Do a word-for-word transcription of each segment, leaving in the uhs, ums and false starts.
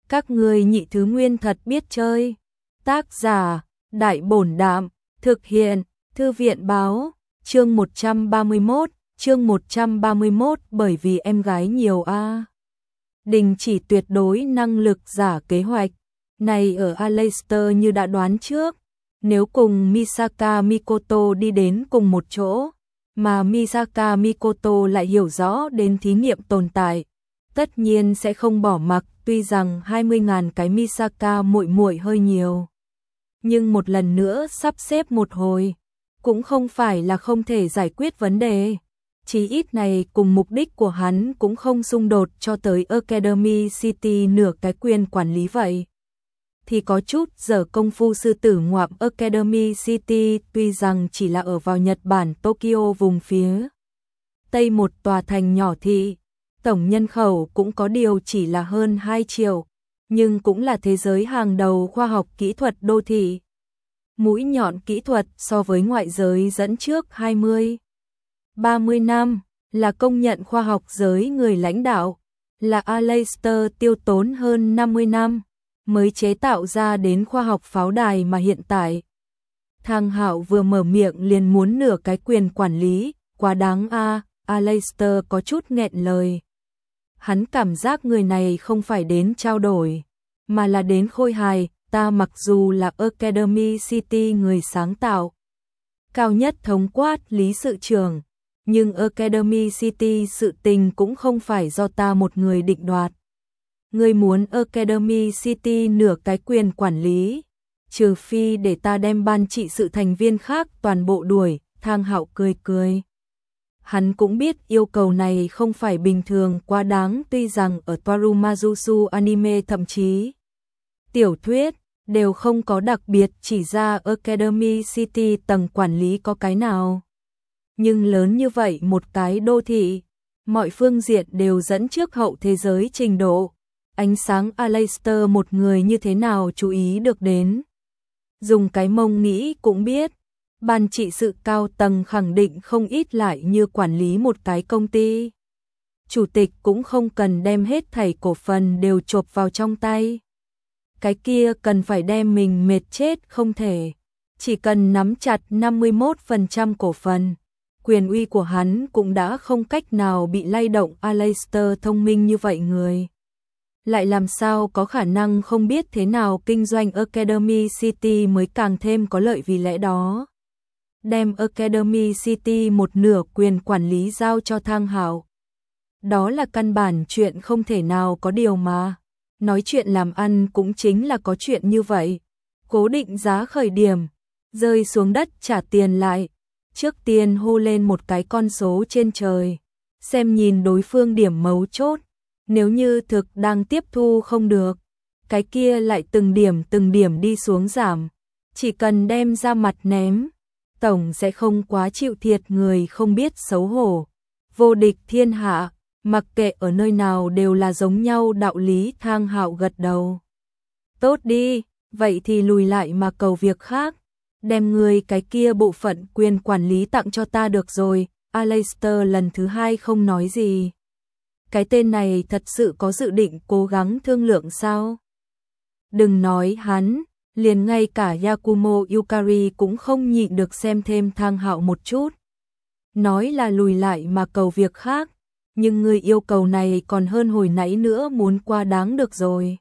Các ngươi nhị thứ nguyên thật biết chơi. Tác giả, Đại Bổn Đạm, thực hiện, Thư viện Báo, chương một trăm ba mươi mốt, chương một trăm ba mươi mốt bởi vì em gái nhiều a. Đình chỉ tuyệt đối năng lực giả kế hoạch. Này ở Aleister như đã đoán trước, nếu cùng Misaka Mikoto đi đến cùng một chỗ, mà Misaka Mikoto lại hiểu rõ đến thí nghiệm tồn tại, tất nhiên sẽ không bỏ mặc, tuy rằng hai mươi nghìn cái Misaka muội muội hơi nhiều. Nhưng một lần nữa sắp xếp một hồi, cũng không phải là không thể giải quyết vấn đề. Chí ít này cùng mục đích của hắn cũng không xung đột cho tới Academy City nửa cái quyền quản lý vậy. Thì có chút giờ công phu sư tử ngoạm Academy City tuy rằng chỉ là ở vào Nhật Bản Tokyo vùng phía Tây một tòa thành nhỏ thị, tổng nhân khẩu cũng có điều chỉ là hơn hai triệu, nhưng cũng là thế giới hàng đầu khoa học kỹ thuật đô thị. Mũi nhọn kỹ thuật so với ngoại giới dẫn trước hai mươi, ba mươi năm, là công nhận khoa học giới người lãnh đạo, là Aleister tiêu tốn hơn năm mươi năm mới chế tạo ra đến khoa học pháo đài mà hiện tại. Thang Hạo vừa mở miệng liền muốn nửa cái quyền quản lý, quá đáng a, à, Aleister có chút nghẹn lời. Hắn cảm giác người này không phải đến trao đổi, mà là đến khôi hài. Ta mặc dù là Academy City người sáng tạo, cao nhất thống quát lý sự trưởng, nhưng Academy City sự tình cũng không phải do ta một người định đoạt. Ngươi muốn Academy City nửa cái quyền quản lý, trừ phi để ta đem ban trị sự thành viên khác toàn bộ đuổi. Thang Hạo cười cười. Hắn cũng biết yêu cầu này không phải bình thường quá đáng, tuy rằng ở Torumazusu anime thậm chí tiểu thuyết đều không có đặc biệt chỉ ra Academy City tầng quản lý có cái nào. Nhưng lớn như vậy một cái đô thị, mọi phương diện đều dẫn trước hậu thế giới trình độ. Ánh sáng Aleister một người như thế nào chú ý được đến. Dùng cái mông nghĩ cũng biết, ban trị sự cao tầng khẳng định không ít lại như quản lý một cái công ty. Chủ tịch cũng không cần đem hết thảy cổ phần đều chộp vào trong tay. Cái kia cần phải đem mình mệt chết không thể. Chỉ cần nắm chặt năm mươi mốt phần trăm cổ phần, quyền uy của hắn cũng đã không cách nào bị lay động. Aleister thông minh như vậy người, lại làm sao có khả năng không biết thế nào kinh doanh Academy City mới càng thêm có lợi, vì lẽ đó đem Academy City một nửa quyền quản lý giao cho Thang Hạo. Đó là căn bản chuyện không thể nào có điều mà. Nói chuyện làm ăn cũng chính là có chuyện như vậy. Cố định giá khởi điểm, rơi xuống đất trả tiền lại. Trước tiên hô lên một cái con số trên trời, xem nhìn đối phương điểm mấu chốt. Nếu như thực đang tiếp thu không được, cái kia lại từng điểm từng điểm đi xuống giảm. Chỉ cần đem ra mặt ném, tổng sẽ không quá chịu thiệt. Người không biết xấu hổ, vô địch thiên hạ, mặc kệ ở nơi nào đều là giống nhau đạo lý. Thang Hạo gật đầu. Tốt đi, vậy thì lùi lại mà cầu việc khác. Đem người cái kia bộ phận quyền quản lý tặng cho ta được rồi. Aleister lần thứ hai không nói gì. Cái tên này thật sự có dự định cố gắng thương lượng sao? Đừng nói hắn, liền ngay cả Yakumo Yukari cũng không nhịn được xem thêm Thang Hạo một chút. Nói là lùi lại mà cầu việc khác, nhưng người yêu cầu này còn hơn hồi nãy nữa muốn quá đáng được rồi.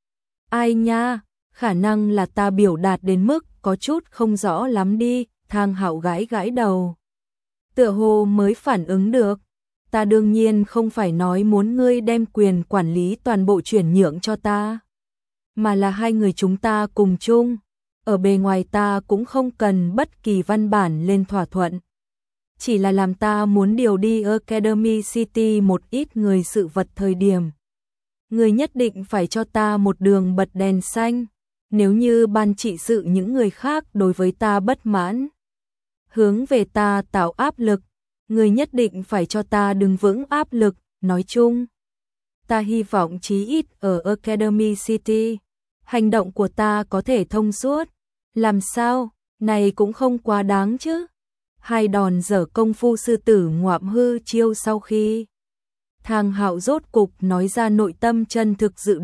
Ai nha, khả năng là ta biểu đạt đến mức có chút không rõ lắm đi. Thang Hạo gãi gãi đầu, tựa hồ mới phản ứng được. Ta đương nhiên không phải nói muốn ngươi đem quyền quản lý toàn bộ chuyển nhượng cho ta, mà là hai người chúng ta cùng chung. Ở bề ngoài ta cũng không cần bất kỳ văn bản lên thỏa thuận, chỉ là làm ta muốn điều đi Academy City một ít người sự vật thời điểm, người nhất định phải cho ta một đường bật đèn xanh. Nếu như ban trị sự những người khác đối với ta bất mãn, hướng về ta tạo áp lực, người nhất định phải cho ta đứng vững áp lực. Nói chung, ta hy vọng chí ít ở Academy City, hành động của ta có thể thông suốt. Làm sao, này cũng không quá đáng chứ. Hai đòn dở công phu sư tử ngoạm hư chiêu sau khi Thang Hạo rốt cục nói ra nội tâm chân thực dự định,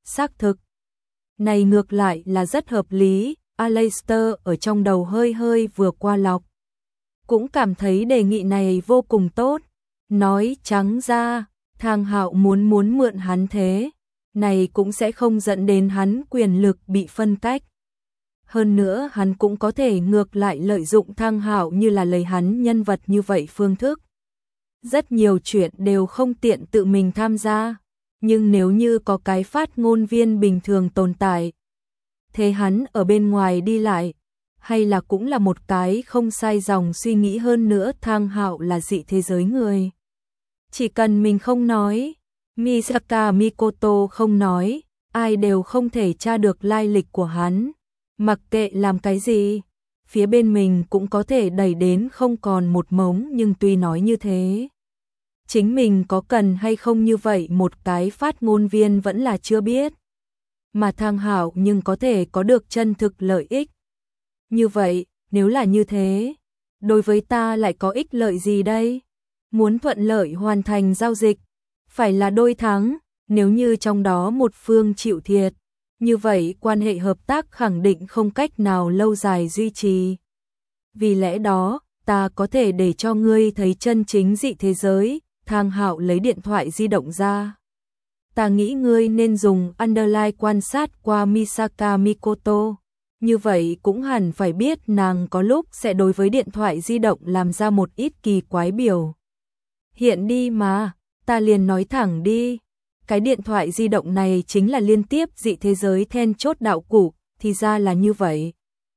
xác thực. Này ngược lại là rất hợp lý, Aleister ở trong đầu hơi hơi vừa qua lọc. Cũng cảm thấy đề nghị này vô cùng tốt. Nói trắng ra, Thang Hạo muốn muốn mượn hắn thế. Này cũng sẽ không dẫn đến hắn quyền lực bị phân cách. Hơn nữa hắn cũng có thể ngược lại lợi dụng Thang Hạo như là lấy hắn nhân vật như vậy phương thức. Rất nhiều chuyện đều không tiện tự mình tham gia. Nhưng nếu như có cái phát ngôn viên bình thường tồn tại, thế hắn ở bên ngoài đi lại, hay là cũng là một cái không sai dòng suy nghĩ. Hơn nữa Thang Hạo là dị thế giới người. Chỉ cần mình không nói, Misaka Mikoto không nói, ai đều không thể tra được lai lịch của hắn. Mặc kệ làm cái gì, phía bên mình cũng có thể đẩy đến không còn một mống. Nhưng tuy nói như thế, chính mình có cần hay không như vậy một cái phát ngôn viên vẫn là chưa biết. Mà Thang Hạo nhưng có thể có được chân thực lợi ích. Như vậy, nếu là như thế, đối với ta lại có ích lợi gì đây? Muốn thuận lợi hoàn thành giao dịch, phải là đôi thắng. Nếu như trong đó một phương chịu thiệt, như vậy quan hệ hợp tác khẳng định không cách nào lâu dài duy trì. Vì lẽ đó, ta có thể để cho ngươi thấy chân chính dị thế giới. Thang Hạo lấy điện thoại di động ra. Ta nghĩ ngươi nên dùng underline quan sát qua Misaka Mikoto. Như vậy cũng hẳn phải biết nàng có lúc sẽ đối với điện thoại di động làm ra một ít kỳ quái biểu. Hiện đi mà, ta liền nói thẳng đi. Cái điện thoại di động này chính là liên tiếp dị thế giới then chốt đạo cụ, thì ra là như vậy.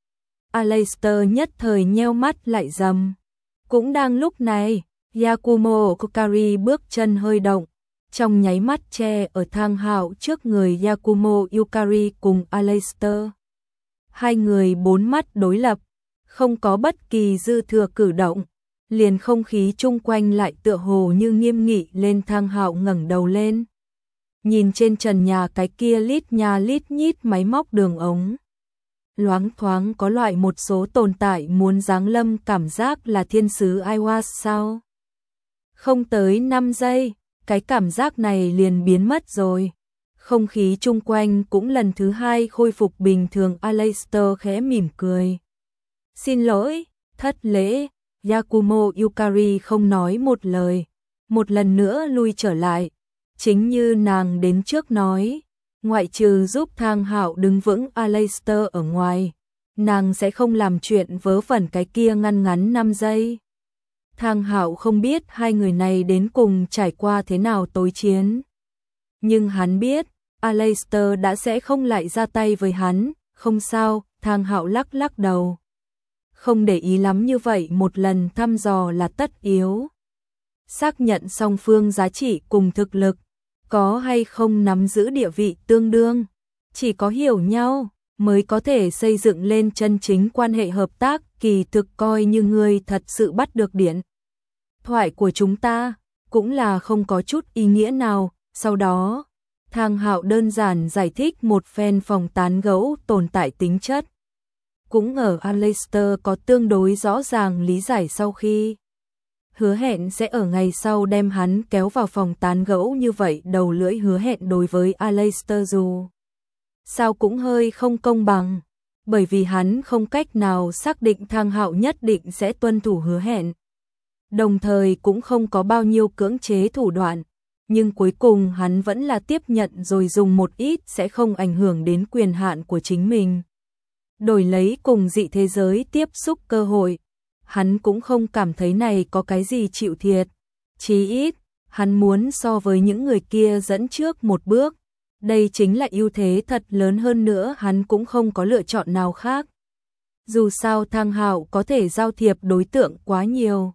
Aleister nhất thời nheo mắt lại rầm. Cũng đang lúc này, Yakumo Kokari bước chân hơi động, trong nháy mắt che ở Thang Hạo trước người. Yakumo Yukari cùng Aleister. Hai người bốn mắt đối lập, không có bất kỳ dư thừa cử động, liền không khí chung quanh lại tựa hồ như nghiêm nghị lên. Thang Hạo ngẩng đầu lên, nhìn trên trần nhà cái kia lít nha lít nhít máy móc đường ống. Loáng thoáng có loại một số tồn tại muốn giáng lâm cảm giác là thiên sứ Aiwas sao? Không tới năm giây, cái cảm giác này liền biến mất rồi. Không khí chung quanh cũng lần thứ hai khôi phục bình thường. Aleister khẽ mỉm cười. Xin lỗi, thất lễ. Yakumo Yukari không nói một lời, một lần nữa lui trở lại. Chính như nàng đến trước nói, ngoại trừ giúp Thang Hạo đứng vững Aleister ở ngoài, nàng sẽ không làm chuyện vớ vẩn cái kia ngăn ngắn năm giây. Thang Hạo không biết hai người này đến cùng trải qua thế nào tối chiến. Nhưng hắn biết, Aleister đã sẽ không lại ra tay với hắn. Không sao, Thang Hạo lắc lắc đầu. Không để ý lắm như vậy, một lần thăm dò là tất yếu. Xác nhận song phương giá trị cùng thực lực, có hay không nắm giữ địa vị tương đương. Chỉ có hiểu nhau, mới có thể xây dựng lên chân chính quan hệ hợp tác. Kỳ thực coi như ngươi thật sự bắt được điện thoại của chúng ta, cũng là không có chút ý nghĩa nào. Sau đó, Thang Hạo đơn giản giải thích một phen phòng tán gẫu tồn tại tính chất. Cũng ở Aleister có tương đối rõ ràng lý giải sau khi hứa hẹn sẽ ở ngày sau đem hắn kéo vào phòng tán gẫu. Như vậy đầu lưỡi hứa hẹn đối với Aleister dù sao cũng hơi không công bằng, bởi vì hắn không cách nào xác định Thang Hạo nhất định sẽ tuân thủ hứa hẹn. Đồng thời cũng không có bao nhiêu cưỡng chế thủ đoạn, nhưng cuối cùng hắn vẫn là tiếp nhận rồi dùng một ít sẽ không ảnh hưởng đến quyền hạn của chính mình. Đổi lấy cùng dị thế giới tiếp xúc cơ hội, hắn cũng không cảm thấy này có cái gì chịu thiệt. Chí ít, hắn muốn so với những người kia dẫn trước một bước. Đây chính là ưu thế thật lớn. Hơn nữa hắn cũng không có lựa chọn nào khác. Dù sao Thang Hạo có thể giao thiệp đối tượng quá nhiều.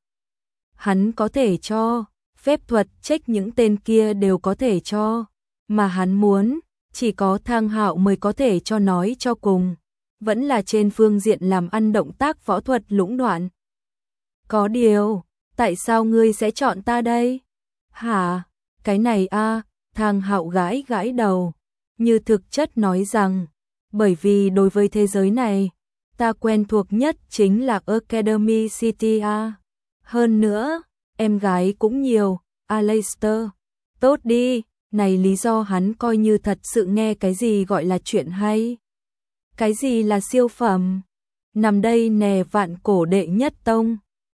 Hắn có thể cho, phép thuật check những tên kia đều có thể cho. Mà hắn muốn, chỉ có Thang Hạo mới có thể cho. Nói cho cùng, vẫn là trên phương diện làm ăn động tác võ thuật lũng đoạn. Có điều, tại sao ngươi sẽ chọn ta đây? Hả? Cái này a à, Thang Hạo gãi gãi đầu, như thực chất nói rằng, bởi vì đối với thế giới này, ta quen thuộc nhất chính là Academy City a. Hơn nữa, em gái cũng nhiều. Aleister, tốt đi, này lý do hắn coi như thật sự nghe cái gì gọi là chuyện hay. Cái gì là siêu phẩm? Nằm đây nè vạn cổ đệ nhất tông.